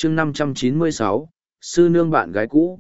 chương 596, sư nương bạn gái cũ,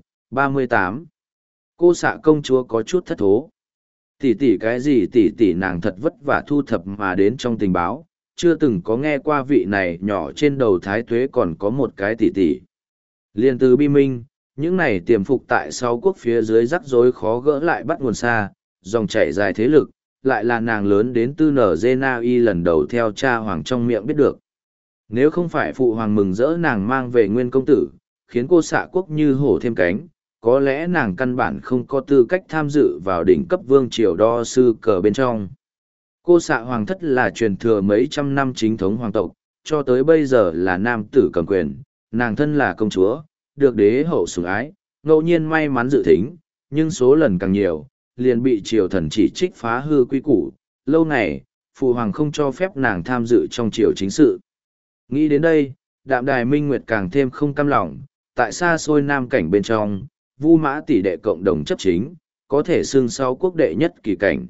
38. Cô xạ công chúa có chút thất thố. Tỷ tỷ cái gì tỷ tỷ, nàng thật vất vả thu thập mà đến trong tình báo, chưa từng có nghe qua vị này nhỏ trên đầu thái tuế còn có một cái tỷ tỷ. Liên từ bi minh, những này tiềm phục tại sáu quốc phía dưới rắc rối khó gỡ lại bắt nguồn xa, dòng chảy dài thế lực, lại là nàng lớn đến tư nở Zena lần đầu theo cha hoàng trong miệng biết được. Nếu không phải phụ hoàng mừng rỡ nàng mang về nguyên công tử, khiến cô xạ quốc như hổ thêm cánh, có lẽ nàng căn bản không có tư cách tham dự vào đỉnh cấp vương triều đo sư cờ bên trong. Cô xạ hoàng thất là truyền thừa mấy trăm năm chính thống hoàng tộc, cho tới bây giờ là nam tử cầm quyền, nàng thân là công chúa, được đế hậu sủng ái, ngẫu nhiên may mắn dự thính, nhưng số lần càng nhiều, liền bị triều thần chỉ trích phá hư quy củ. Lâu ngày, phụ hoàng không cho phép nàng tham dự trong triều chính sự. Nghĩ đến đây, Đạm Đài Minh Nguyệt càng thêm không cam lòng, tại xa xôi nam cảnh bên trong, Vu Mã tỷ đệ cộng đồng chấp chính, có thể xưng sau quốc đệ nhất kỳ cảnh.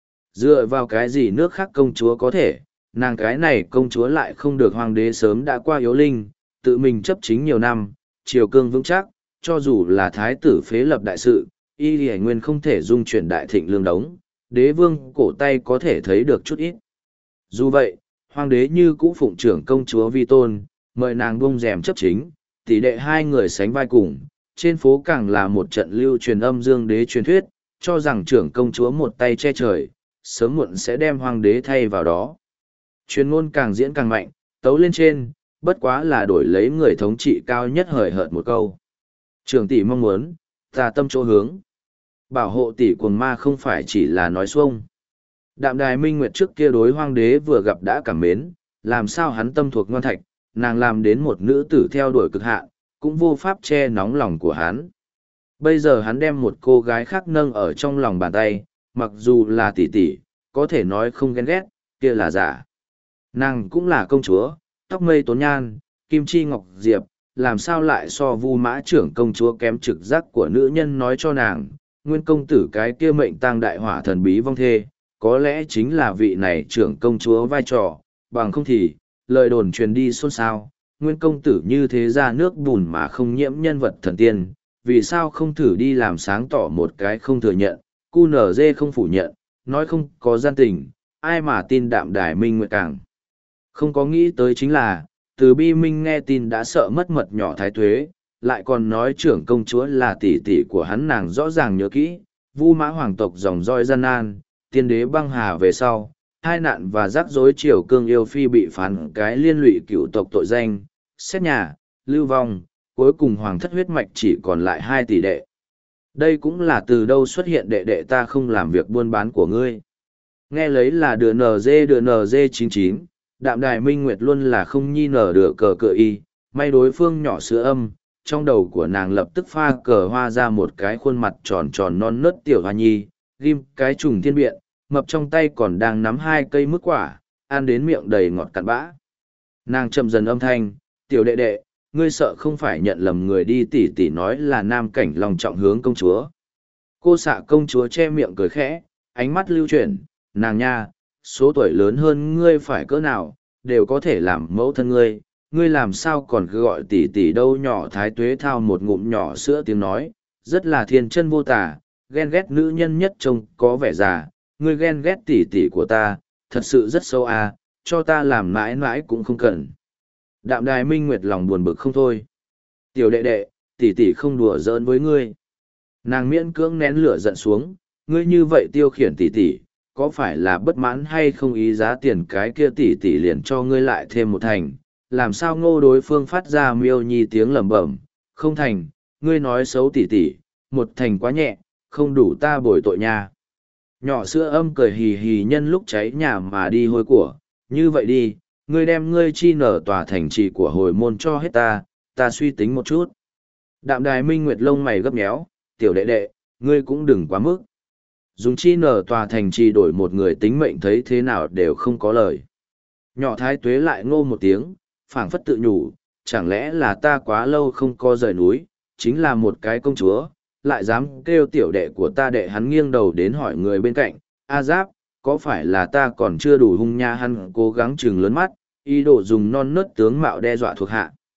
Dựa vào cái gì nước khác công chúa có thể, nàng cái này công chúa lại không được hoàng đế sớm đã qua yếu linh, tự mình chấp chính nhiều năm, triều cương vững chắc, cho dù là thái tử phế lập đại sự, y lì nguyên không thể dung chuyển đại thịnh lương đống, đế vương cổ tay có thể thấy được chút ít. Dù vậy, hoàng đế như cũ phụng trưởng công chúa vi tôn, mời nàng bông rèm chấp chính, tỷ đệ hai người sánh vai cùng, trên phố càng là một trận lưu truyền âm dương đế truyền thuyết, cho rằng trưởng công chúa một tay che trời, sớm muộn sẽ đem hoàng đế thay vào đó. Truyền ngôn càng diễn càng mạnh, tấu lên trên, bất quá là đổi lấy người thống trị cao nhất hời hợt một câu. Trưởng tỷ mong muốn, ta tâm chỗ hướng. Bảo hộ tỷ cuồng ma không phải chỉ là nói xuông. Đạm Đài Minh Nguyệt trước kia đối hoàng đế vừa gặp đã cảm mến, làm sao hắn tâm thuộc ngoan thạch, nàng làm đến một nữ tử theo đuổi cực hạn, cũng vô pháp che nóng lòng của hắn. Bây giờ hắn đem một cô gái khác nâng ở trong lòng bàn tay, mặc dù là tỷ tỷ, có thể nói không ghen ghét, kia là giả. Nàng cũng là công chúa, tóc mây tốn nhan, kim chi ngọc diệp, làm sao lại so Vu Mã trưởng công chúa kém trực giác của nữ nhân nói cho nàng, nguyên công tử cái kia mệnh tang đại hỏa thần bí vong thê, có lẽ chính là vị này trưởng công chúa vai trò, bằng không thì, lời đồn truyền đi xôn xao, nguyên công tử như thế ra nước bùn mà không nhiễm nhân vật thần tiên, vì sao không thử đi làm sáng tỏ một cái không thừa nhận, QNZ không phủ nhận, nói không có gian tình, ai mà tin Đạm Đài Minh Nguyệt càng. Không có nghĩ tới chính là, từ bi minh nghe tin đã sợ mất mật nhỏ thái tuế, lại còn nói trưởng công chúa là tỷ tỷ của hắn, nàng rõ ràng nhớ kỹ, Vu Mã hoàng tộc dòng roi gian nan, tiên đế băng hà về sau, hai nạn và rắc rối triều cương yêu phi bị phán cái liên lụy cựu tộc tội danh, xét nhà, lưu vong, cuối cùng hoàng thất huyết mạch chỉ còn lại 2 tỷ đệ. Đây cũng là từ đâu xuất hiện đệ đệ ta không làm việc buôn bán của ngươi. Nghe lấy là đưa NG 99, Đạm Đài Minh Nguyệt luôn là không nhi nở được cờ cờ y, may đối phương nhỏ sữa âm, trong đầu của nàng lập tức pha cờ hoa ra một cái khuôn mặt tròn tròn non nớt tiểu hoa nhi, ghim cái trùng thiên biện, mập trong tay còn đang nắm 2 cây mứt quả, ăn đến miệng đầy ngọt cặn bã. Nàng chậm dần âm thanh, tiểu đệ đệ, ngươi sợ không phải nhận lầm người đi, tỷ tỷ nói là nam cảnh lòng trọng hướng công chúa. Cô xạ công chúa che miệng cười khẽ, ánh mắt lưu chuyển, nàng nha, số tuổi lớn hơn ngươi phải cỡ nào, đều có thể làm mẫu thân ngươi, ngươi làm sao còn cứ gọi tỷ tỷ đâu. Nhỏ thái tuế thao một ngụm nhỏ sữa tiếng nói, rất là thiên chân vô tả, ghen ghét nữ nhân nhất trông có vẻ già, ngươi ghen ghét tỷ tỷ của ta, thật sự rất sâu à, cho ta làm mãi mãi cũng không cần. Đạm Đài Minh Nguyệt lòng buồn bực không thôi. Tiểu đệ đệ, tỷ tỷ không đùa giỡn với ngươi. Nàng miễn cưỡng nén lửa giận xuống, ngươi như vậy tiêu khiển tỷ tỷ, có phải là bất mãn hay không, ý giá tiền cái kia tỷ tỷ liền cho ngươi lại thêm một thành, làm sao ngô đối phương phát ra miêu nhi tiếng lẩm bẩm, không thành, ngươi nói xấu tỷ tỷ, một thành quá nhẹ, không đủ ta bồi tội nha. Nhỏ sữa âm cười hì hì nhân lúc cháy nhà mà đi hôi của, như vậy đi, ngươi đem ngươi chi nở tòa thành trì của hồi môn cho hết ta suy tính một chút. Đạm Đài Minh Nguyệt lông mày gấp nhéo, tiểu đệ đệ, ngươi cũng đừng quá mức. Dùng chi nở tòa thành trì đổi một người tính mệnh thấy thế nào đều không có lời. Nhỏ thái tuế lại ngô một tiếng, phảng phất tự nhủ, chẳng lẽ là ta quá lâu không có rời núi, chính là một cái công chúa, lại dám kêu tiểu đệ của ta. Đệ hắn nghiêng đầu đến hỏi người bên cạnh, A Giáp, có phải là ta còn chưa đủ hung nha? Hắn cố gắng trừng lớn mắt, ý đồ dùng non nớt tướng mạo đe dọa thuộc hạ.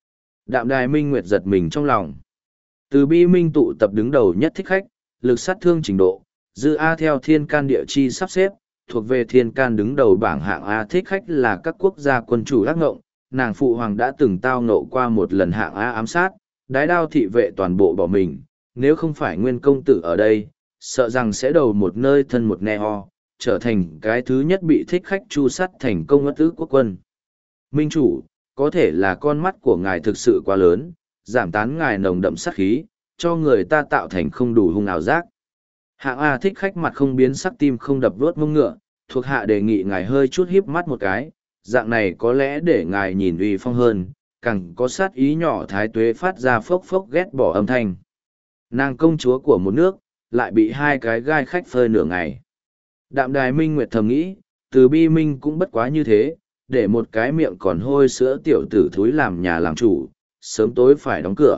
Đạm Đài Minh Nguyệt giật mình trong lòng. Từ bi minh tụ tập đứng đầu nhất thích khách, lực sát thương trình độ, dư A theo thiên can địa chi sắp xếp, thuộc về thiên can đứng đầu bảng hạng A thích khách là các quốc gia quân chủ ác ngộng, nàng phụ hoàng đã từng tao ngộ qua một lần hạng A ám sát, đái đao thị vệ toàn bộ bỏ mình, nếu không phải nguyên công tử ở đây, sợ rằng sẽ đầu một nơi thân một ne ho, trở thành cái thứ nhất bị thích khách chu sát thành công ất ức quốc quân. Minh chủ, có thể là con mắt của ngài thực sự quá lớn, giảm tán ngài nồng đậm sát khí, cho người ta tạo thành không đủ hung ảo giác. Hạng A thích khách mặt không biến sắc tim không đập vuốt mông ngựa, thuộc hạ đề nghị ngài hơi chút híp mắt một cái, dạng này có lẽ để ngài nhìn uy phong hơn, càng có sát ý nhỏ thái tuế phát ra phốc phốc ghét bỏ âm thanh. Nàng công chúa của một nước, lại bị hai cái gai khách phơi nửa ngày. Đạm Đài Minh Nguyệt thầm nghĩ, từ bi minh cũng bất quá như thế, để một cái miệng còn hôi sữa tiểu tử thúi làm nhà làm chủ, sớm tối phải đóng cửa.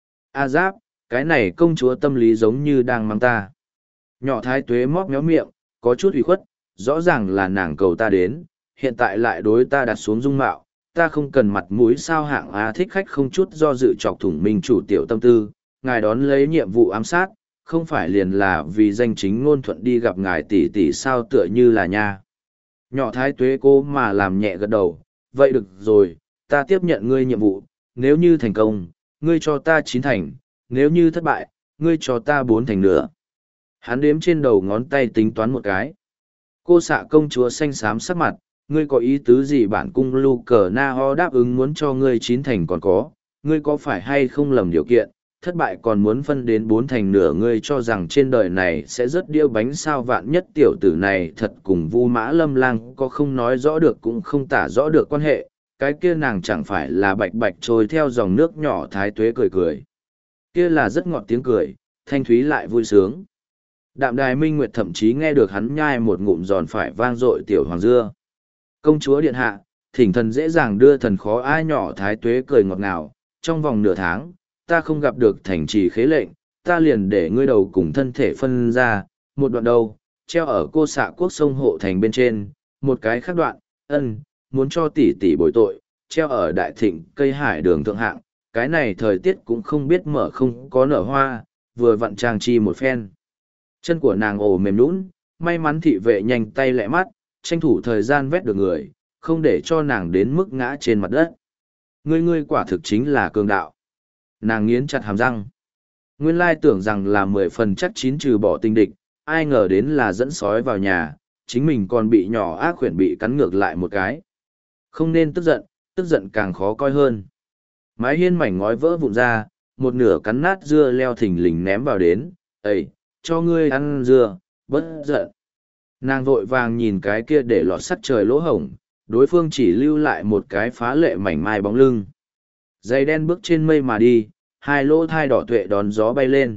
A Giáp, cái này công chúa tâm lý giống như đang mang ta. Nhỏ thái tuế móc méo miệng, có chút ủy khuất, rõ ràng là nàng cầu ta đến, hiện tại lại đối ta đặt xuống dung mạo, ta không cần mặt mũi sao. Hạng A thích khách không chút do dự chọc thủng minh chủ tiểu tâm tư, ngài đón lấy nhiệm vụ ám sát, không phải liền là vì danh chính ngôn thuận đi gặp ngài tỷ tỷ sao, tựa như là nha. Nhỏ thái tuế cô mà làm nhẹ gật đầu, vậy được rồi, ta tiếp nhận ngươi nhiệm vụ, nếu như thành công, ngươi cho ta 9 thành, nếu như thất bại, ngươi cho ta 4 thành nữa. Hắn đếm trên đầu ngón tay tính toán một cái. Cô xạ công chúa xanh xám sắc mặt, ngươi có ý tứ gì? Bản cung Lu Cờ Na Ho đáp ứng muốn cho ngươi 9 thành còn có, ngươi có phải hay không lầm điều kiện, thất bại còn muốn phân đến 4 thành nửa, ngươi cho rằng trên đời này sẽ rất đĩa bánh sao? Vạn nhất tiểu tử này thật cùng Vu Mã Lâm Lang có không nói rõ được cũng không tả rõ được quan hệ, cái kia nàng chẳng phải là bạch bạch trôi theo dòng nước nhỏ. Thái tuế cười cười. Kia là rất ngọt tiếng cười, thanh thúy lại vui sướng. Đạm Đài Minh Nguyệt thậm chí nghe được hắn nhai một ngụm giòn phải vang dội tiểu hoàng dưa. Công chúa điện hạ, thỉnh thần dễ dàng đưa thần khó ai. Nhỏ thái tuế cười ngọt ngào, trong vòng nửa tháng, ta không gặp được thành trì khế lệnh, ta liền để ngươi đầu cùng thân thể phân ra, một đoạn đầu, treo ở cô xạ quốc sông hộ thành bên trên, một cái khác đoạn, muốn cho tỷ tỷ bồi tội, treo ở đại thịnh cây hải đường thượng hạng, cái này thời tiết cũng không biết mở không có nở hoa, vừa vặn trang chi một phen. Chân của nàng ồ mềm nhũn, may mắn thị vệ nhanh tay lẹ mắt, tranh thủ thời gian vét được người, không để cho nàng đến mức ngã trên mặt đất. Ngươi quả thực chính là cường đạo. Nàng nghiến chặt hàm răng. Nguyên lai tưởng rằng là 10 phần chắc chín trừ bỏ tinh địch, ai ngờ đến là dẫn sói vào nhà, chính mình còn bị nhỏ ác khuyển bị cắn ngược lại một cái. Không nên tức giận càng khó coi hơn. Mái hiên mảnh ngói vỡ vụn ra, một nửa cắn nát dưa leo thình lình ném vào đến, "Ây, cho ngươi ăn dưa, bất giận." Nàng vội vàng nhìn cái kia để lọt sắt trời lỗ hổng, đối phương chỉ lưu lại một cái phá lệ mảnh mai bóng lưng. Dây đen bước trên mây mà đi, hai lỗ thai đỏ tuệ đón gió bay lên.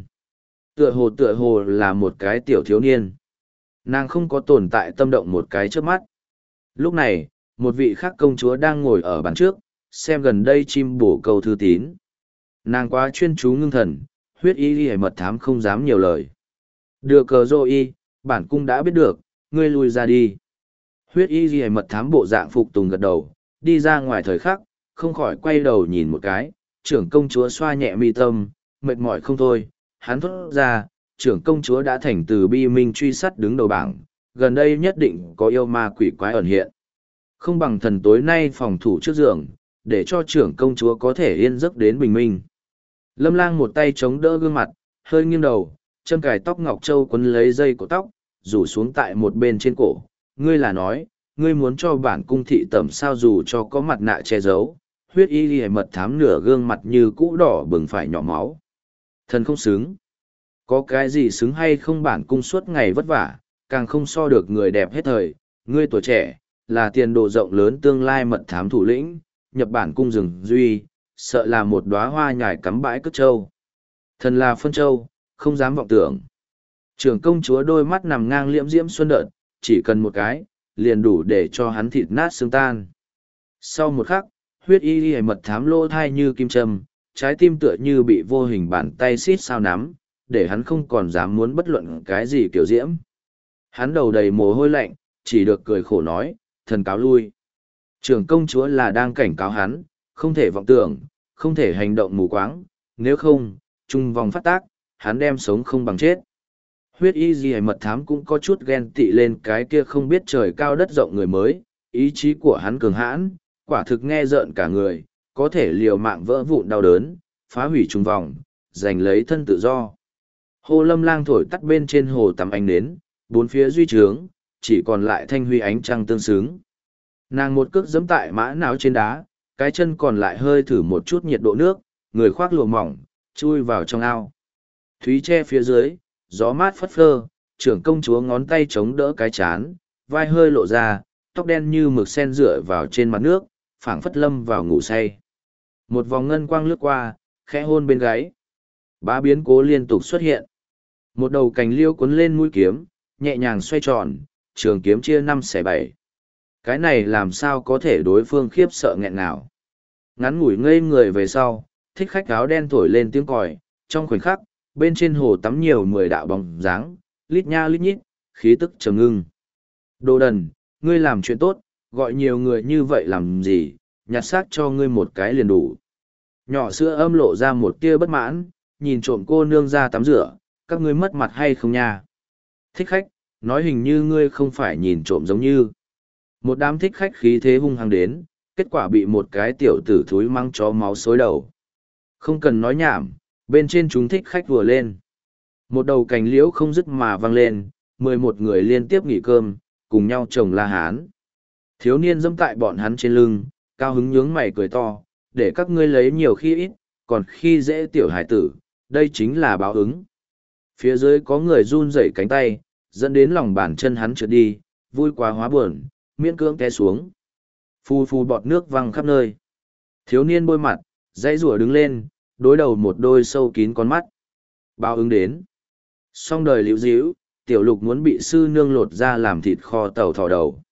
Tựa hồ là một cái tiểu thiếu niên. Nàng không có tồn tại tâm động một cái trước mắt. Lúc này, một vị khác công chúa đang ngồi ở bàn trước, xem gần đây chim bổ câu thư tín. Nàng quá chuyên chú ngưng thần, huyết y ghi mật thám không dám nhiều lời. Đưa cờ rô y, bản cung đã biết được, ngươi lui ra đi. Huyết y ghi mật thám bộ dạng phục tùng gật đầu, đi ra ngoài thời khắc, không khỏi quay đầu nhìn một cái, trưởng công chúa xoa nhẹ mi tâm, mệt mỏi không thôi, hắn thốt ra, trưởng công chúa đã thành từ bi minh truy sát đứng đầu bảng, gần đây nhất định có yêu ma quỷ quái ẩn hiện. Không bằng thần tối nay phòng thủ trước giường, để cho trưởng công chúa có thể yên giấc đến bình minh. Lâm Lang một tay chống đỡ gương mặt, hơi nghiêng đầu, châm cài tóc ngọc châu quấn lấy dây của tóc, rủ xuống tại một bên trên cổ. Ngươi là nói, ngươi muốn cho bản cung thị tẩm sao? Dù cho có mặt nạ che giấu, huyết y ghi mật thám nửa gương mặt như cũ đỏ bừng phải nhỏ máu. Thần không xứng. Có cái gì xứng hay không? Bản cung suốt ngày vất vả, càng không so được người đẹp hết thời. Ngươi tuổi trẻ, là tiền đồ rộng lớn tương lai mật thám thủ lĩnh, nhập bản cung rừng duy, sợ là một đóa hoa nhài cắm bãi cất trâu. Thần là phân trâu, không dám vọng tưởng. Trưởng công chúa đôi mắt nằm ngang liễm diễm xuân đợt, chỉ cần một cái, liền đủ để cho hắn thịt nát xương tan. Sau một khắc, huyết y y mật thám lỗ thai như kim châm, trái tim tựa như bị vô hình bàn tay xít sao nắm, để hắn không còn dám muốn bất luận cái gì kiểu diễm. Hắn đầu đầy mồ hôi lạnh, chỉ được cười khổ nói, thần cáo lui. Trưởng công chúa là đang cảnh cáo hắn, không thể vọng tưởng, không thể hành động mù quáng, nếu không, trung vòng phát tác, hắn đem sống không bằng chết. Huyết y gì mật thám cũng có chút ghen tị lên cái kia không biết trời cao đất rộng người mới, ý chí của hắn cường hãn, quả thực nghe rợn cả người, có thể liều mạng vỡ vụn đau đớn, phá hủy trung vòng, giành lấy thân tự do. Hồ Lâm Lang thổi tắt bên trên hồ tắm ánh nến, bốn phía duy trướng, chỉ còn lại thanh huy ánh trăng tương xứng. Nàng một cước giẫm tại mã não trên đá, cái chân còn lại hơi thử một chút nhiệt độ nước, người khoác lụa mỏng, chui vào trong ao. Thúy che phía dưới, gió mát phất phơ, trưởng công chúa ngón tay chống đỡ cái chán, vai hơi lộ ra, tóc đen như mực sen rửa vào trên mặt nước, phảng phất lâm vào ngủ say. Một vòng ngân quang lướt qua, khẽ hôn bên gáy. Bá biến cố liên tục xuất hiện. Một đầu cành liêu cuốn lên mũi kiếm, nhẹ nhàng xoay tròn, trường kiếm chia 5/7. Cái này làm sao có thể đối phương khiếp sợ nghẹn ngào. Ngắn ngủi ngây người về sau, thích khách áo đen thổi lên tiếng còi, trong khoảnh khắc, bên trên hồ tắm nhiều 10 đạo bóng dáng, lít nha lít nhít, khí tức trầm ngưng. Đồ đần, ngươi làm chuyện tốt, gọi nhiều người như vậy làm gì, nhặt xác cho ngươi một cái liền đủ. Nhỏ sữa âm lộ ra một tia bất mãn, nhìn trộm cô nương ra tắm rửa, các ngươi mất mặt hay không nha? Thích khách, nói hình như ngươi không phải nhìn trộm giống như. Một đám thích khách khí thế hung hăng đến, kết quả bị một cái tiểu tử thúi mang chó máu xối đầu. Không cần nói nhảm, bên trên chúng thích khách vừa lên. Một đầu cành liễu không dứt mà văng lên, 11 người liên tiếp nghỉ cơm, cùng nhau chồng la hán. Thiếu niên dẫm tại bọn hắn trên lưng, cao hứng nhướng mày cười to, để các ngươi lấy nhiều khi ít, còn khi dễ tiểu hải tử, đây chính là báo ứng. Phía dưới có người run rẩy cánh tay, dẫn đến lòng bàn chân hắn trượt đi, vui quá hóa buồn, miễn cưỡng té xuống. Phù phù bọt nước văng khắp nơi. Thiếu niên bôi mặt, dãy rủa đứng lên, đối đầu một đôi sâu kín con mắt. Báo ứng đến. Xong đời liễu díu, tiểu lục muốn bị sư nương lột ra làm thịt kho tàu thỏ đầu.